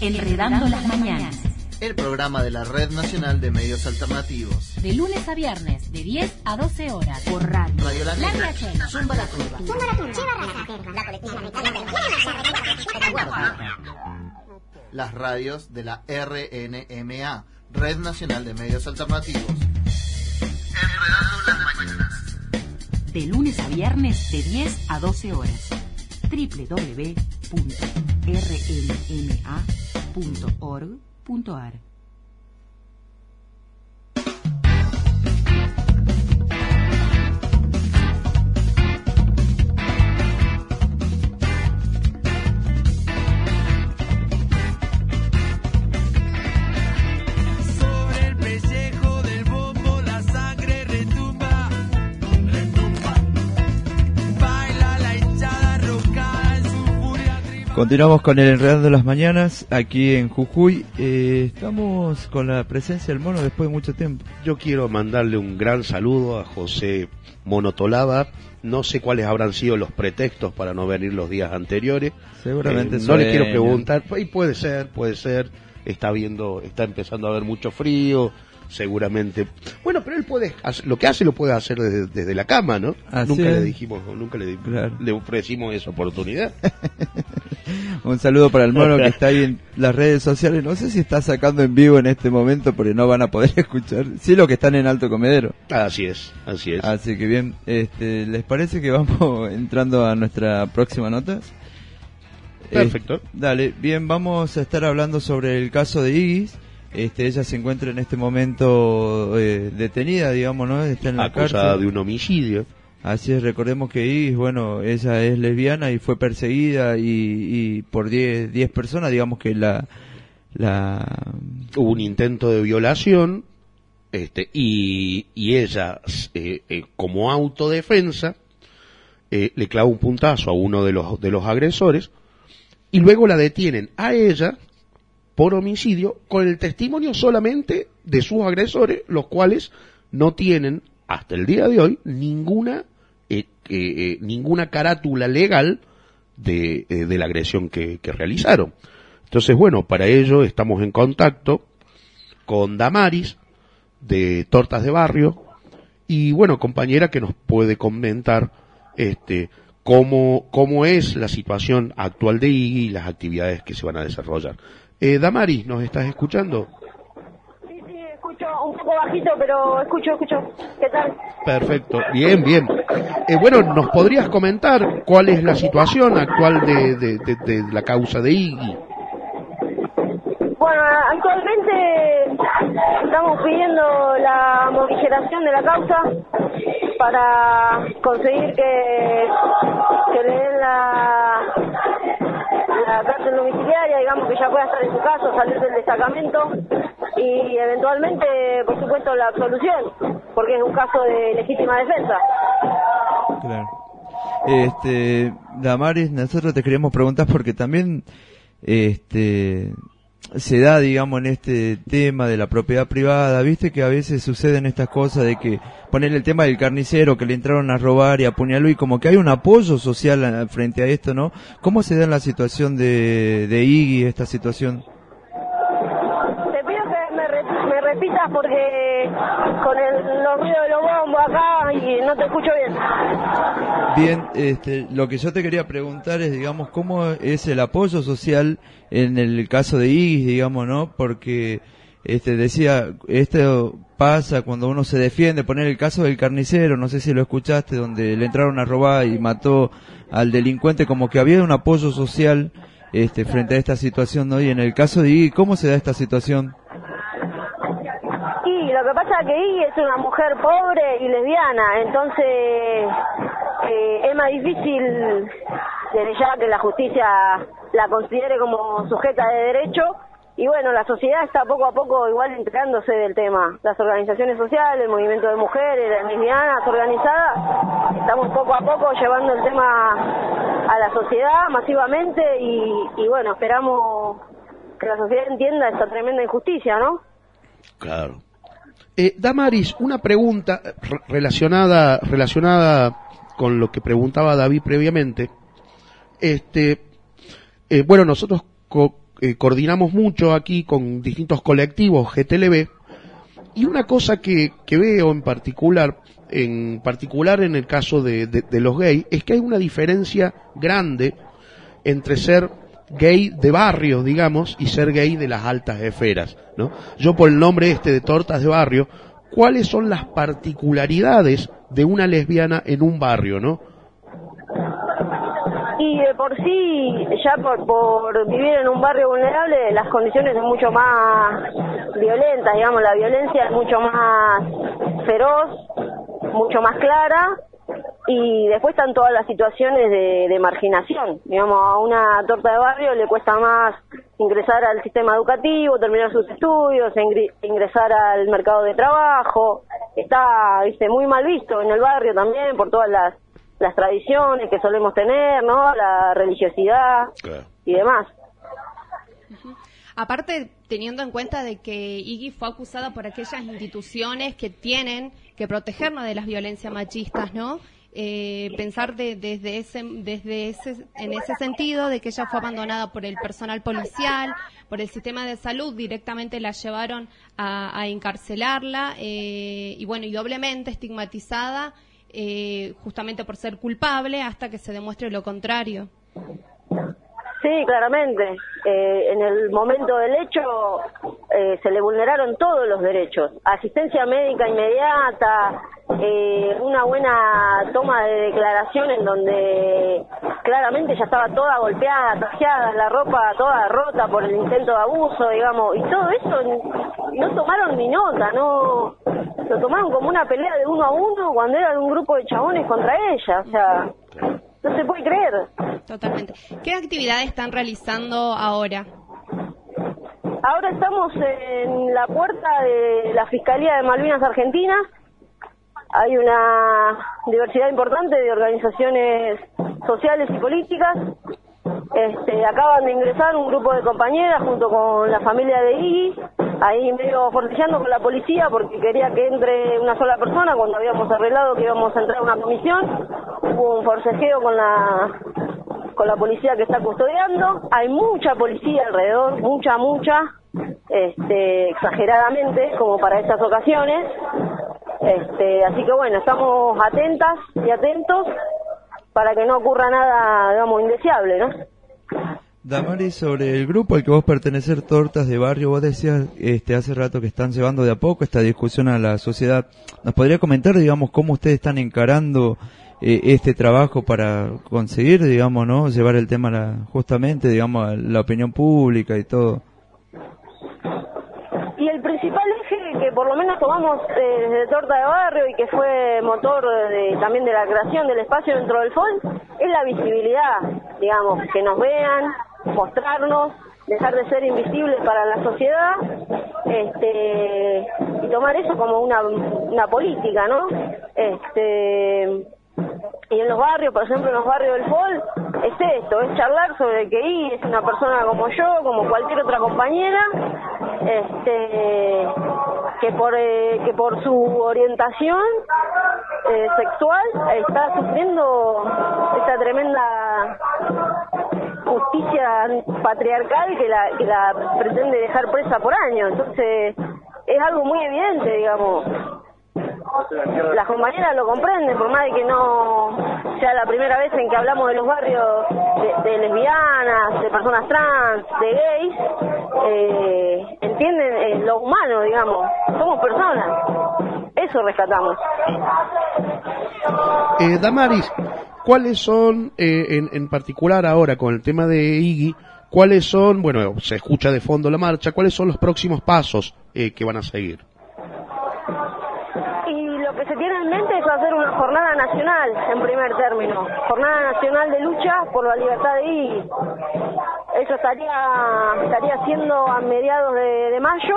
Enredando las Mañanas. El programa de la Red Nacional de Medios Alternativos. De lunes a viernes, de 10 a 12 horas. Por radio. Radio La Negra. Zumba la Curva. Las radios de la RNMA, Red Nacional de Medios Alternativos. Enredando las Mañanas. De lunes a viernes, de 10 a 12 horas. www.rnma.org.ar. Continuamos con el Enredando las Mañanas aquí en Jujuy. Estamos con la presencia del Mono después de mucho tiempo. Yo quiero mandarle un gran saludo a José Monotolava. No sé cuáles habrán sido los pretextos para no venir los días anteriores. Seguramente no le quiero preguntar, y puede ser. Está empezando a haber mucho frío. Seguramente. Bueno, pero él puede, lo que hace lo puede hacer desde la cama, ¿no? Nunca le ofrecimos esa oportunidad. Un saludo para el Mono que está ahí en las redes sociales. No sé si está sacando en vivo en este momento porque no van a poder escuchar. Sí, los que están en Alto Comedero. Así es. Así que bien, ¿les parece que vamos entrando a nuestra próxima nota? Perfecto. Dale, bien, vamos a estar hablando sobre el caso de Iggy. Ella se encuentra en este momento detenida, digamos, ¿no? Está en la acusada cárcel de un homicidio. Así es, recordemos que Iggy, bueno, ella es lesbiana y fue perseguida y por 10 personas, digamos que hubo un intento de violación, y ella, como autodefensa, le clava un puntazo a uno de los agresores y luego la detienen a ella por homicidio con el testimonio solamente de sus agresores, los cuales no tienen hasta el día de hoy ninguna carátula legal de la agresión que realizaron. Entonces, bueno, para ello estamos en contacto con Damaris de Tortas de Barrio y, bueno, compañera que nos puede comentar cómo es la situación actual de Iggy y las actividades que se van a desarrollar. Damaris, ¿nos estás escuchando? Sí, escucho un poco bajito, pero escucho. ¿Qué tal? Perfecto, bien. Bueno, ¿nos podrías comentar cuál es la situación actual de la causa de Iggy? Bueno, actualmente estamos pidiendo la morigeración de la causa para conseguir que le den la cárcel domiciliaria, digamos que ya pueda estar en su casa, salir del destacamento y eventualmente, por supuesto, la absolución, porque es un caso de legítima defensa. Claro. Damaris, nosotros te queríamos preguntar porque también se da, digamos, en este tema de la propiedad privada, viste que a veces suceden estas cosas de que poner el tema del carnicero que le entraron a robar y apuñaló y como que hay un apoyo social frente a esto, ¿no? ¿Cómo se da en la situación de Iggy esta situación? Te pido que me repitas porque con los ruidos de los bombos acá y no te escucho bien. Bien, lo que yo te quería preguntar es, digamos, ¿cómo es el apoyo social en el caso de Iggy, digamos, ¿no? Porque, decía, esto pasa cuando uno se defiende, poner el caso del carnicero, no sé si lo escuchaste, donde le entraron a robar y mató al delincuente, como que había un apoyo social, frente a esta situación, ¿no? Y en el caso de Iggy, ¿cómo se da esta situación? Y lo que pasa es que Iggy es una mujer pobre y lesbiana, entonces es más difícil desde ya que la justicia la considere como sujeta de derecho y bueno, la sociedad está poco a poco igual enterándose del tema. Las organizaciones sociales, el movimiento de mujeres, las lesbianas organizadas, estamos poco a poco llevando el tema a la sociedad masivamente y bueno, esperamos que la sociedad entienda esta tremenda injusticia, ¿no? Claro. Damaris, una pregunta relacionada con lo que preguntaba David previamente. Bueno, nosotros coordinamos mucho aquí con distintos colectivos GTLB, y una cosa que veo en particular en el caso de los gays, es que hay una diferencia grande entre ser gay de barrio, digamos, y ser gay de las altas esferas, ¿no? Yo, por el nombre de Tortas de Barrio, ¿cuáles son las particularidades de una lesbiana en un barrio, no? Y de por sí, ya por vivir en un barrio vulnerable, las condiciones son mucho más violentas, digamos, la violencia es mucho más feroz, mucho más clara, y después están todas las situaciones de marginación. Digamos, a una torta de barrio le cuesta más ingresar al sistema educativo, terminar sus estudios, ingresar al mercado de trabajo. Está, muy mal visto en el barrio también por todas las tradiciones que solemos tener, ¿no? La religiosidad, claro, y demás. Aparte, teniendo en cuenta de que Iggy fue acusada por aquellas instituciones que tienen que protegernos de las violencias machistas, ¿no? Pensar en ese sentido de que ella fue abandonada por el personal policial, por el sistema de salud, directamente la llevaron a encarcelarla, y doblemente estigmatizada, justamente por ser culpable hasta que se demuestre lo contrario. Sí, claramente. En el momento del hecho se le vulneraron todos los derechos. Asistencia médica inmediata, una buena toma de declaración en donde claramente ya estaba toda golpeada, tajeada, la ropa toda rota por el intento de abuso, digamos. Y todo eso no tomaron ni nota, no lo tomaron como una pelea de 1 a 1 cuando eran un grupo de chabones contra ella. O sea, no se puede creer. Totalmente. ¿Qué actividades están realizando ahora? Ahora estamos en la puerta de la Fiscalía de Malvinas Argentinas. Hay una diversidad importante de organizaciones sociales y políticas. Acaban de ingresar un grupo de compañeras junto con la familia de Iggy, ahí medio forcejeando con la policía porque quería que entre una sola persona cuando habíamos arreglado que íbamos a entrar a una comisión. Hubo un forcejeo con la policía que está custodiando. Hay mucha policía alrededor, mucha, exageradamente, como para estas ocasiones. Así que bueno, estamos atentas y atentos para que no ocurra nada, digamos, indeseable, ¿no? Damaris, sobre el grupo al que vos pertenecés, Tortas de Barrio, vos decías hace rato que están llevando de a poco esta discusión a la sociedad. ¿Nos podría comentar, digamos, cómo ustedes están encarando este trabajo para conseguir, digamos, no llevar el tema justamente, digamos, a la opinión pública y todo? Y el principal eje que por lo menos tomamos desde Torta de Barrio y que fue motor también de la creación del espacio dentro del FOL es la visibilidad, digamos, que nos vean, mostrarnos, dejar de ser invisibles para la sociedad, y tomar eso como una política, ¿no? Y en los barrios, por ejemplo, en los barrios del FOL, es esto, es charlar sobre que I es una persona como yo, como cualquier otra compañera, que por su orientación sexual está sufriendo esta tremenda justicia patriarcal que la pretende dejar presa por años. Entonces, es algo muy evidente, digamos. Las compañeras lo comprenden, por más de que no sea la primera vez en que hablamos de los barrios de lesbianas, de personas trans, de gays, entienden lo humano, digamos. Somos personas, eso rescatamos. Damaris, ¿cuáles son, en particular ahora con el tema de Iggy, cuáles son, bueno, se escucha de fondo la marcha, cuáles son los próximos pasos que van a seguir? Lo que se tiene en mente es hacer una jornada nacional, en primer término. Jornada nacional de lucha por la libertad de Iggy. Eso estaría siendo a mediados de mayo.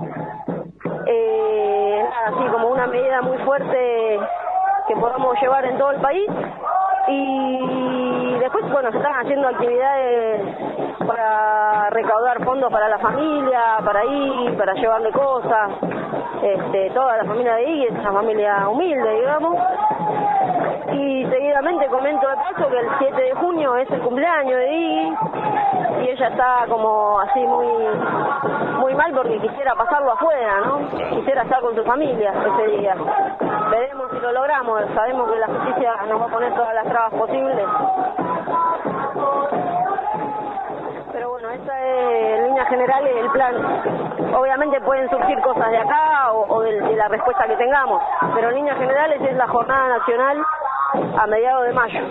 Así como una medida muy fuerte que podamos llevar en todo el país. Y después, bueno, se están haciendo actividades para recaudar fondos para la familia, para ir, para llevarle cosas. toda la familia de Iggy es una familia humilde, digamos. Y seguidamente comento de paso que el 7 de junio es el cumpleaños de Iggy y ella está como así muy mal porque quisiera pasarlo afuera, ¿no? Quisiera estar con su familia ese día. Veremos si lo logramos, sabemos que la justicia nos va a poner todas las trabas posibles. Pero bueno, esa es en líneas generales el plan. Obviamente pueden surgir cosas de acá o de la respuesta que tengamos, pero en líneas generales es la jornada nacional a mediados de mayo.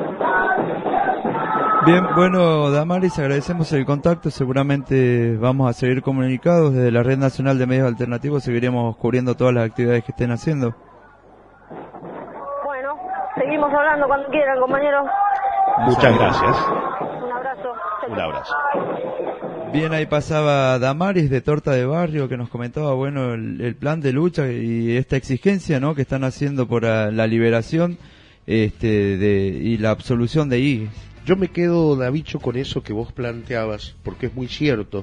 Bien, bueno, Damaris, agradecemos el contacto. Seguramente vamos a seguir comunicados desde la Red Nacional de Medios Alternativos. Seguiremos cubriendo todas las actividades que estén haciendo. Bueno, seguimos hablando cuando quieran, compañeros. Muchas gracias. Un abrazo. Un abrazo. Bien, ahí pasaba Damaris de Torta de Barrio, que nos comentaba, bueno, el plan de lucha y esta exigencia, ¿no?, que están haciendo por la liberación y la absolución de Iggy. Yo me quedo, Davicho, con eso que vos planteabas, porque es muy cierto.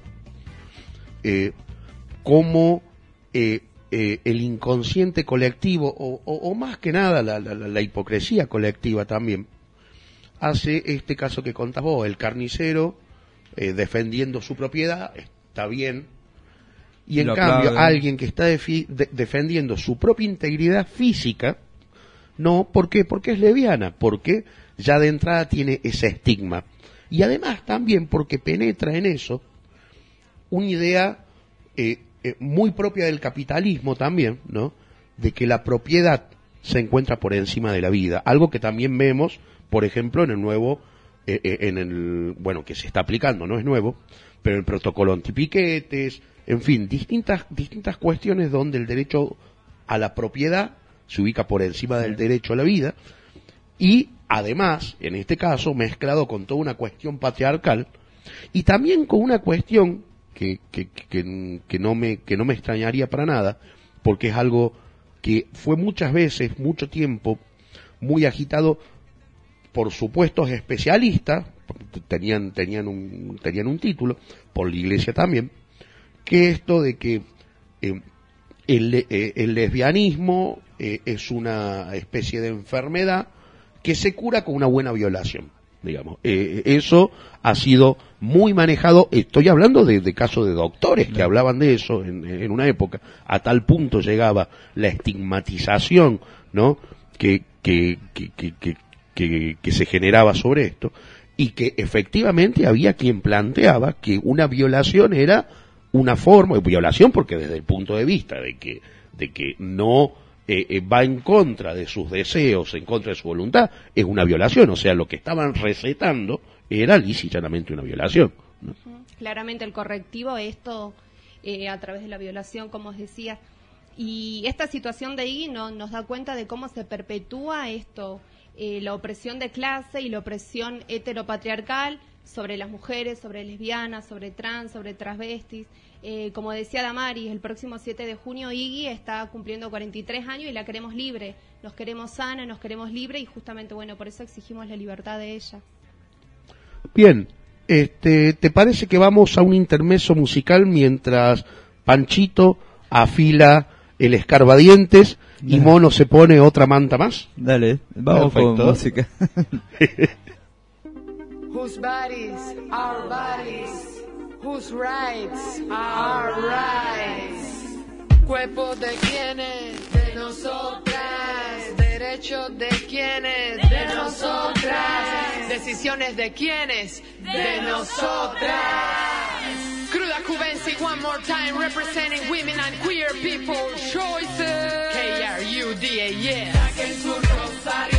Cómo el inconsciente colectivo, o más que nada la hipocresía colectiva también, hace este caso que contás vos, el carnicero defendiendo su propiedad, está bien, y en cambio alguien que está defendiendo su propia integridad física, no. ¿Por qué? Porque es lesbiana, porque ya de entrada tiene ese estigma, y además también porque penetra en eso una idea muy propia del capitalismo también, ¿no?, de que la propiedad se encuentra por encima de la vida, algo que también vemos, por ejemplo, en el nuevo, bueno, que se está aplicando, no es nuevo, pero el protocolo antipiquetes, en fin, distintas cuestiones donde el derecho a la propiedad se ubica por encima del derecho a la vida, y además, en este caso, mezclado con toda una cuestión patriarcal, y también con una cuestión que no me extrañaría para nada, porque es algo que fue muchas veces, mucho tiempo, muy agitado por supuestos especialistas, tenían un título, por la Iglesia también, que esto de que el lesbianismo es una especie de enfermedad que se cura con una buena violación, digamos. Eso ha sido muy manejado, estoy hablando de casos de doctores que hablaban de eso en una época, a tal punto llegaba la estigmatización, ¿no?, que se generaba sobre esto, y que efectivamente había quien planteaba que una violación era una forma de violación, porque desde el punto de vista de que no va en contra de sus deseos, en contra de su voluntad, es una violación. O sea, lo que estaban recetando era lisa y llanamente una violación, ¿no? Claramente el correctivo, esto a través de la violación, como os decía, y esta situación de Iggy nos da cuenta de cómo se perpetúa esto, la opresión de clase y la opresión heteropatriarcal sobre las mujeres, sobre lesbianas, sobre trans, sobre transvestis. Como decía Damaris, el próximo 7 de junio Iggy está cumpliendo 43 años y la queremos libre, nos queremos sana, nos queremos libre, y justamente, bueno, por eso exigimos la libertad de ella. Bien, ¿te parece que vamos a un intermezzo musical mientras Panchito afila el escarbadientes y Mono se pone otra manta más? Dale, vamos. Perfecto. Con música. Whose bodies, our bodies, whose rights, our rights. Cuerpo de quienes, de nosotras. Derechos de quienes, de nosotras. Decisiones de quienes, de nosotras. Cruda Cubensi, one more time, representing women and queer people choices. KRUDA, yeah. Saquen su rosario.